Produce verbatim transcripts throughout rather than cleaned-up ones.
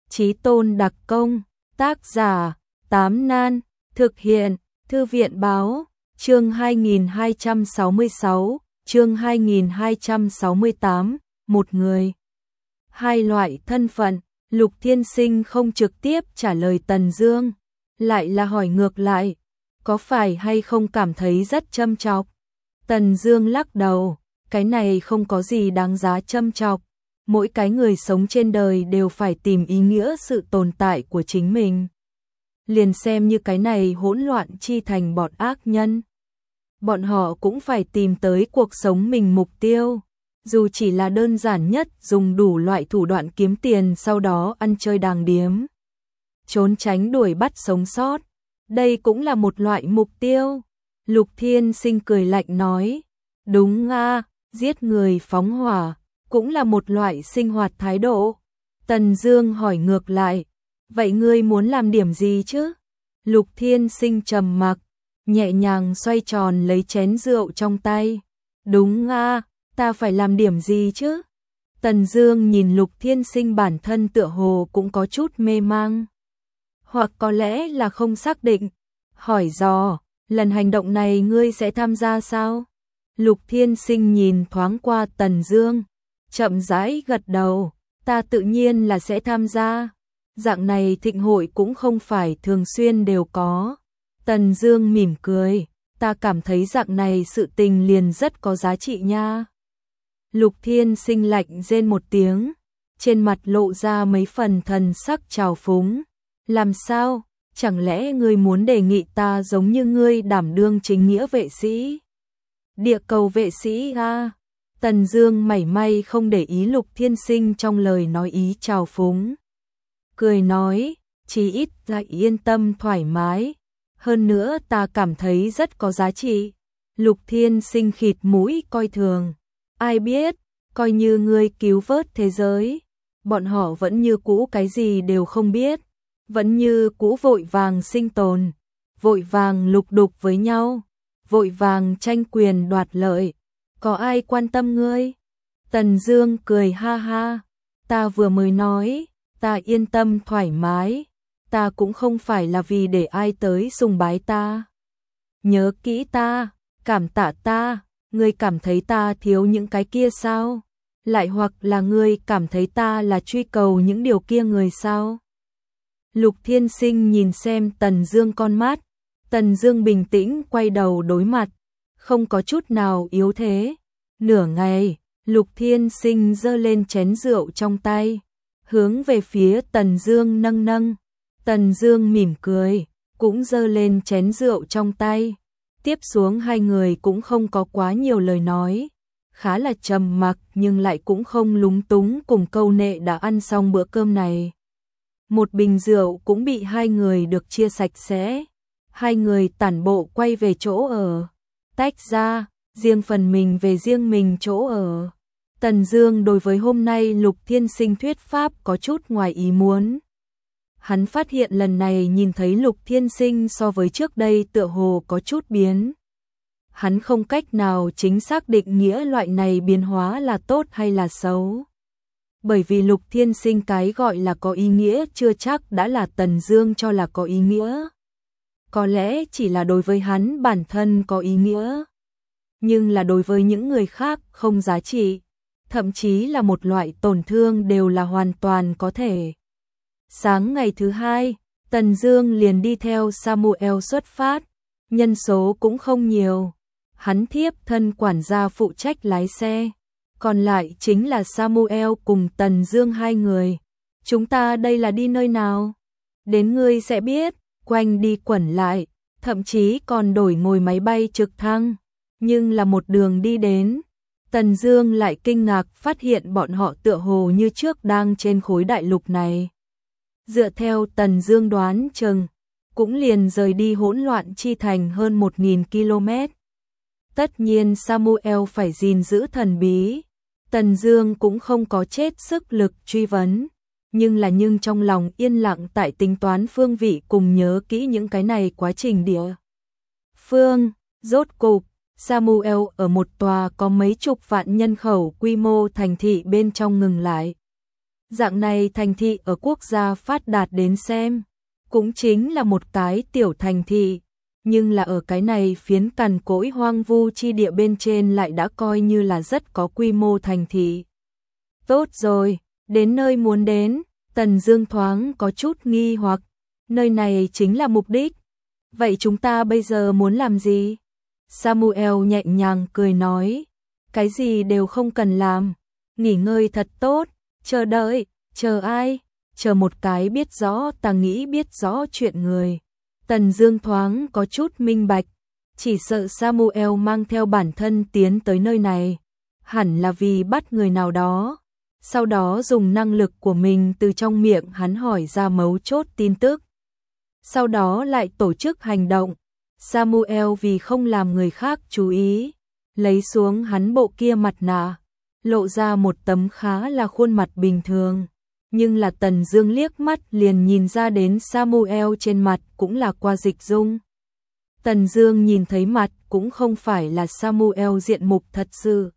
Chí Tôn đặc công, tác giả, Tám Nan, thực hiện, Thư viện báo, chương hai nghìn hai trăm sáu mươi sáu, chương hai nghìn hai trăm sáu mươi tám, một người. Hai loại thân phận, Lục Thiên Sinh không trực tiếp trả lời Tần Dương, lại là hỏi ngược lại, có phải hay không cảm thấy rất châm chọc? Tần Dương lắc đầu, cái này không có gì đáng giá châm chọc. Mỗi cái người sống trên đời đều phải tìm ý nghĩa sự tồn tại của chính mình. Liền xem như cái này hỗn loạn chi thành bọn ác nhân. Bọn họ cũng phải tìm tới cuộc sống mình mục tiêu. Dù chỉ là đơn giản nhất dùng đủ loại thủ đoạn kiếm tiền sau đó ăn chơi đàng điếm. Trốn tránh đuổi bắt sống sót. Đây cũng là một loại mục tiêu. Lục Thiên Sinh cười lạnh nói. Đúng nga, giết người phóng hỏa. Cũng là một loại sinh hoạt thái độ. Tần Dương hỏi ngược lại, vậy ngươi muốn làm điểm gì chứ? Lục Thiên Sinh trầm mặc, nhẹ nhàng xoay tròn lấy chén rượu trong tay. Đúng nga, ta phải làm điểm gì chứ? Tần Dương nhìn Lục Thiên Sinh bản thân tựa hồ cũng có chút mê mang. Hoặc có lẽ là không xác định. Hỏi dò, lần hành động này ngươi sẽ tham gia sao? Lục Thiên Sinh nhìn thoáng qua Tần Dương. Chậm rãi gật đầu, ta tự nhiên là sẽ tham gia. Dạng này thịnh hội cũng không phải thường xuyên đều có. Tần Dương mỉm cười, ta cảm thấy dạng này sự tình liền rất có giá trị nha. Lục Thiên Sinh lạnh rên một tiếng, trên mặt lộ ra mấy phần thần sắc trào phúng. Làm sao? Chẳng lẽ ngươi muốn đề nghị ta giống như ngươi đảm đương chính nghĩa vệ sĩ? Địa cầu vệ sĩ a? Tần Dương mảy may không để ý Lục Thiên Sinh trong lời nói ý trào phúng. Cười nói, chí ít lại yên tâm thoải mái. Hơn nữa ta cảm thấy rất có giá trị. Lục Thiên Sinh khịt mũi coi thường. Ai biết, coi như ngươi cứu vớt thế giới. Bọn họ vẫn như cũ cái gì đều không biết. Vẫn như cũ vội vàng sinh tồn. Vội vàng lục đục với nhau. Vội vàng tranh quyền đoạt lợi. Có ai quan tâm ngươi? Tần Dương cười ha ha. Ta vừa mới nói, ta yên tâm thoải mái. Ta cũng không phải là vì để ai tới sùng bái ta. Nhớ kỹ ta, cảm tạ ta. Ngươi cảm thấy ta thiếu những cái kia sao? Lại hoặc là ngươi cảm thấy ta là truy cầu những điều kia người sao? Lục Thiên Sinh nhìn xem Tần Dương con mắt. Tần Dương bình tĩnh quay đầu đối mặt. Không có chút nào yếu thế. Nửa ngày, Lục Thiên Sinh giơ lên chén rượu trong tay, hướng về phía Tần Dương nâng nâng. Tần Dương mỉm cười, cũng giơ lên chén rượu trong tay. Tiếp xuống hai người cũng không có quá nhiều lời nói, khá là trầm mặc nhưng lại cũng không lúng túng cùng câu nệ đã ăn xong bữa cơm này. Một bình rượu cũng bị hai người được chia sạch sẽ. Hai người tản bộ quay về chỗ ở. Tách ra, riêng phần mình về riêng mình chỗ ở. Tần Dương đối với hôm nay Lục Thiên Sinh thuyết pháp có chút ngoài ý muốn. Hắn phát hiện lần này nhìn thấy Lục Thiên Sinh so với trước đây tựa hồ có chút biến. Hắn không cách nào chính xác định nghĩa loại này biến hóa là tốt hay là xấu. Bởi vì Lục Thiên Sinh cái gọi là có ý nghĩa chưa chắc đã là Tần Dương cho là có ý nghĩa. Có lẽ chỉ là đối với hắn bản thân có ý nghĩa, nhưng là đối với những người khác không giá trị, thậm chí là một loại tổn thương đều là hoàn toàn có thể. Sáng ngày thứ hai, Tần Dương liền đi theo Samuel xuất phát, nhân số cũng không nhiều. Hắn thiếp thân quản gia phụ trách lái xe, còn lại chính là Samuel cùng Tần Dương hai người. Chúng ta đây là đi nơi nào? Đến ngươi sẽ biết. Quanh đi quẩn lại, thậm chí còn đổi ngồi máy bay trực thăng, nhưng là một đường đi đến, Tần Dương lại kinh ngạc phát hiện bọn họ tựa hồ như trước đang trên khối đại lục này. Dựa theo Tần Dương đoán chừng, cũng liền rời đi hỗn loạn chi thành hơn một nghìn ki lô mét. Tất nhiên Samuel phải gìn giữ thần bí, Tần Dương cũng không có chết sức lực truy vấn. Nhưng là nhưng trong lòng yên lặng tại tính toán phương vị cùng nhớ kỹ những cái này quá trình địa. Phương, rốt cục, Samuel ở một tòa có mấy chục vạn nhân khẩu quy mô thành thị bên trong ngừng lại. Dạng này thành thị ở quốc gia phát đạt đến xem, cũng chính là một cái tiểu thành thị, nhưng là ở cái này phiến cằn cỗi hoang vu chi địa bên trên lại đã coi như là rất có quy mô thành thị. Tốt rồi, đến nơi muốn đến, Tần Dương thoáng có chút nghi hoặc, nơi này chính là mục đích. Vậy chúng ta bây giờ muốn làm gì? Samuel nhẹ nhàng cười nói, cái gì đều không cần làm, nghỉ ngơi thật tốt, chờ đợi, chờ ai? Chờ một cái biết rõ ta nghĩ biết rõ chuyện người. Tần Dương thoáng có chút minh bạch, chỉ sợ Samuel mang theo bản thân tiến tới nơi này, hẳn là vì bắt người nào đó, sau đó dùng năng lực của mình từ trong miệng hắn hỏi ra mấu chốt tin tức. Sau đó lại tổ chức hành động. Samuel vì không làm người khác chú ý, lấy xuống hắn bộ kia mặt nạ, lộ ra một tấm khá là khuôn mặt bình thường. Nhưng là Tần Dương liếc mắt liền nhìn ra đến Samuel trên mặt cũng là qua dịch dung. Tần Dương nhìn thấy mặt cũng không phải là Samuel diện mục thật sự.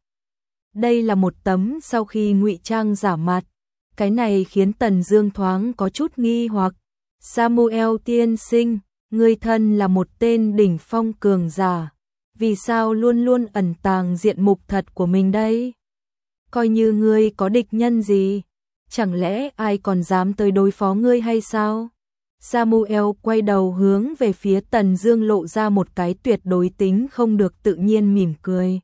Đây là một tấm sau khi ngụy trang giả mặt. Cái này khiến Tần Dương thoáng có chút nghi hoặc. Samuel tiên sinh, ngươi thân là một tên đỉnh phong cường giả, vì sao luôn luôn ẩn tàng diện mục thật của mình đây? Coi như ngươi có địch nhân gì, chẳng lẽ ai còn dám tới đối phó ngươi hay sao? Samuel quay đầu hướng về phía Tần Dương lộ ra một cái tuyệt đối tính không được tự nhiên mỉm cười.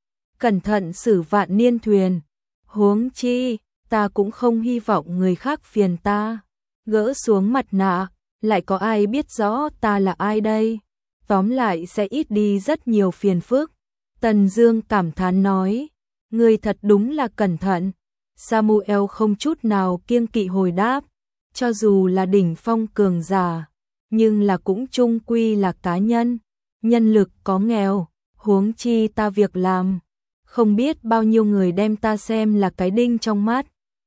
Cẩn thận xử vạn niên thuyền, huống chi, ta cũng không hy vọng người khác phiền ta. Gỡ xuống mặt nạ, lại có ai biết rõ ta là ai đây? Tóm lại sẽ ít đi rất nhiều phiền phức. Tần Dương cảm thán nói, ngươi thật đúng là cẩn thận. Samuel không chút nào kiêng kỵ hồi đáp, cho dù là đỉnh phong cường giả, nhưng là cũng chung quy là cá nhân, nhân lực có nghèo, huống chi ta việc làm, không biết bao nhiêu người đem ta xem là cái đinh trong mắt.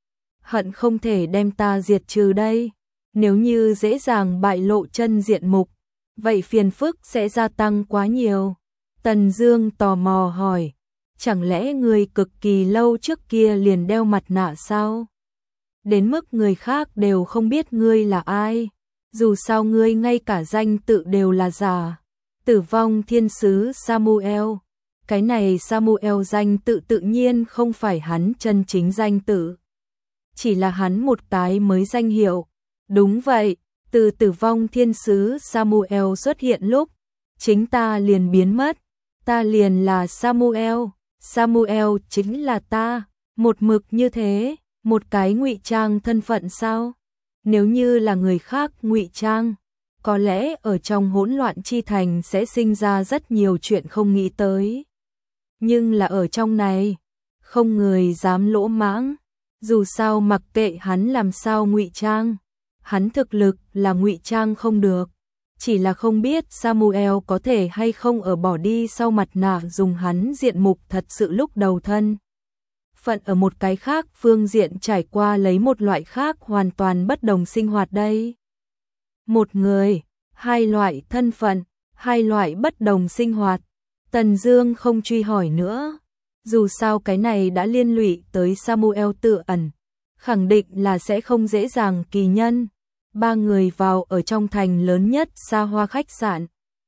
Hận không thể đem ta diệt trừ đây. Nếu như dễ dàng bại lộ chân diện mục, vậy phiền phức sẽ gia tăng quá nhiều. Tần Dương tò mò hỏi, chẳng lẽ người cực kỳ lâu trước kia liền đeo mặt nạ sao? Đến mức người khác đều không biết ngươi là ai, dù sao ngươi ngay cả danh tự đều là giả. Tử vong thiên sứ Samuel. Cái này Samuel danh tự tự nhiên không phải hắn chân chính danh tự, chỉ là hắn một cái mới danh hiệu. Đúng vậy, từ tử vong thiên sứ Samuel xuất hiện lúc, chính ta liền biến mất, ta liền là Samuel, Samuel chính là ta, một mực như thế, một cái ngụy trang thân phận sao? Nếu như là người khác ngụy trang, có lẽ ở trong hỗn loạn chi thành sẽ sinh ra rất nhiều chuyện không nghĩ tới. Nhưng là ở trong này, không người dám lỗ mãng, dù sao mặc kệ hắn làm sao ngụy trang, hắn thực lực là ngụy trang không được, chỉ là không biết Samuel có thể hay không ở bỏ đi sau mặt nạ dùng hắn diện mục thật sự lúc đầu thân. Phận ở một cái khác phương diện trải qua lấy một loại khác hoàn toàn bất đồng sinh hoạt đây. Một người, hai loại thân phận, hai loại bất đồng sinh hoạt. Tần Dương không truy hỏi nữa, dù sao cái này đã liên lụy tới Samuel tự ẩn, khẳng định là sẽ không dễ dàng kỳ nhân. Ba người vào ở trong thành lớn nhất xa hoa khách sạn.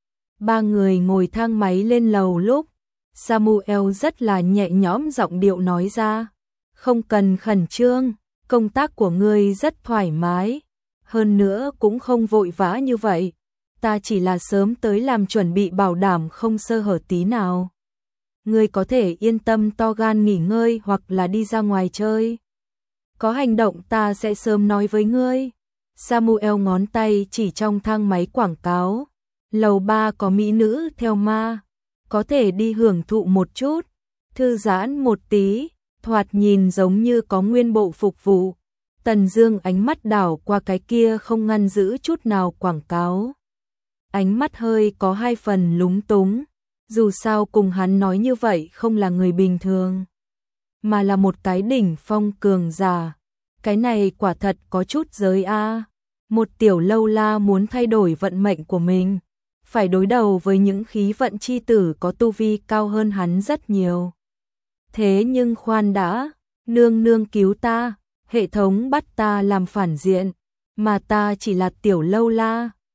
Ba người ngồi thang máy lên lầu lúc, Samuel rất là nhẹ nhõm giọng điệu nói ra, không cần khẩn trương, công tác của ngươi rất thoải mái, hơn nữa cũng không vội vã như vậy, ta chỉ là sớm tới làm chuẩn bị bảo đảm không sơ hở tí nào. Ngươi có thể yên tâm to gan nghỉ ngơi hoặc là đi ra ngoài chơi. Có hành động ta sẽ sớm nói với ngươi. Samuel ngón tay chỉ trong thang máy quảng cáo, lầu ba có mỹ nữ theo ma, có thể đi hưởng thụ một chút, thư giãn một tí, thoạt nhìn giống như có nguyên bộ phục vụ. Tần Dương ánh mắt đảo qua cái kia không ngăn giữ chút nào quảng cáo. Ánh mắt hơi có hai phần lúng túng, dù sao cùng hắn nói như vậy không là người bình thường, mà là một cái đỉnh phong cường giả. Cái này quả thật có chút giới a. Một tiểu lâu la muốn thay đổi vận mệnh của mình, phải đối đầu với những khí vận chi tử có tu vi cao hơn hắn rất nhiều. Thế nhưng khoan đã, nương nương cứu ta, hệ thống bắt ta làm phản diện, mà ta chỉ là tiểu lâu la,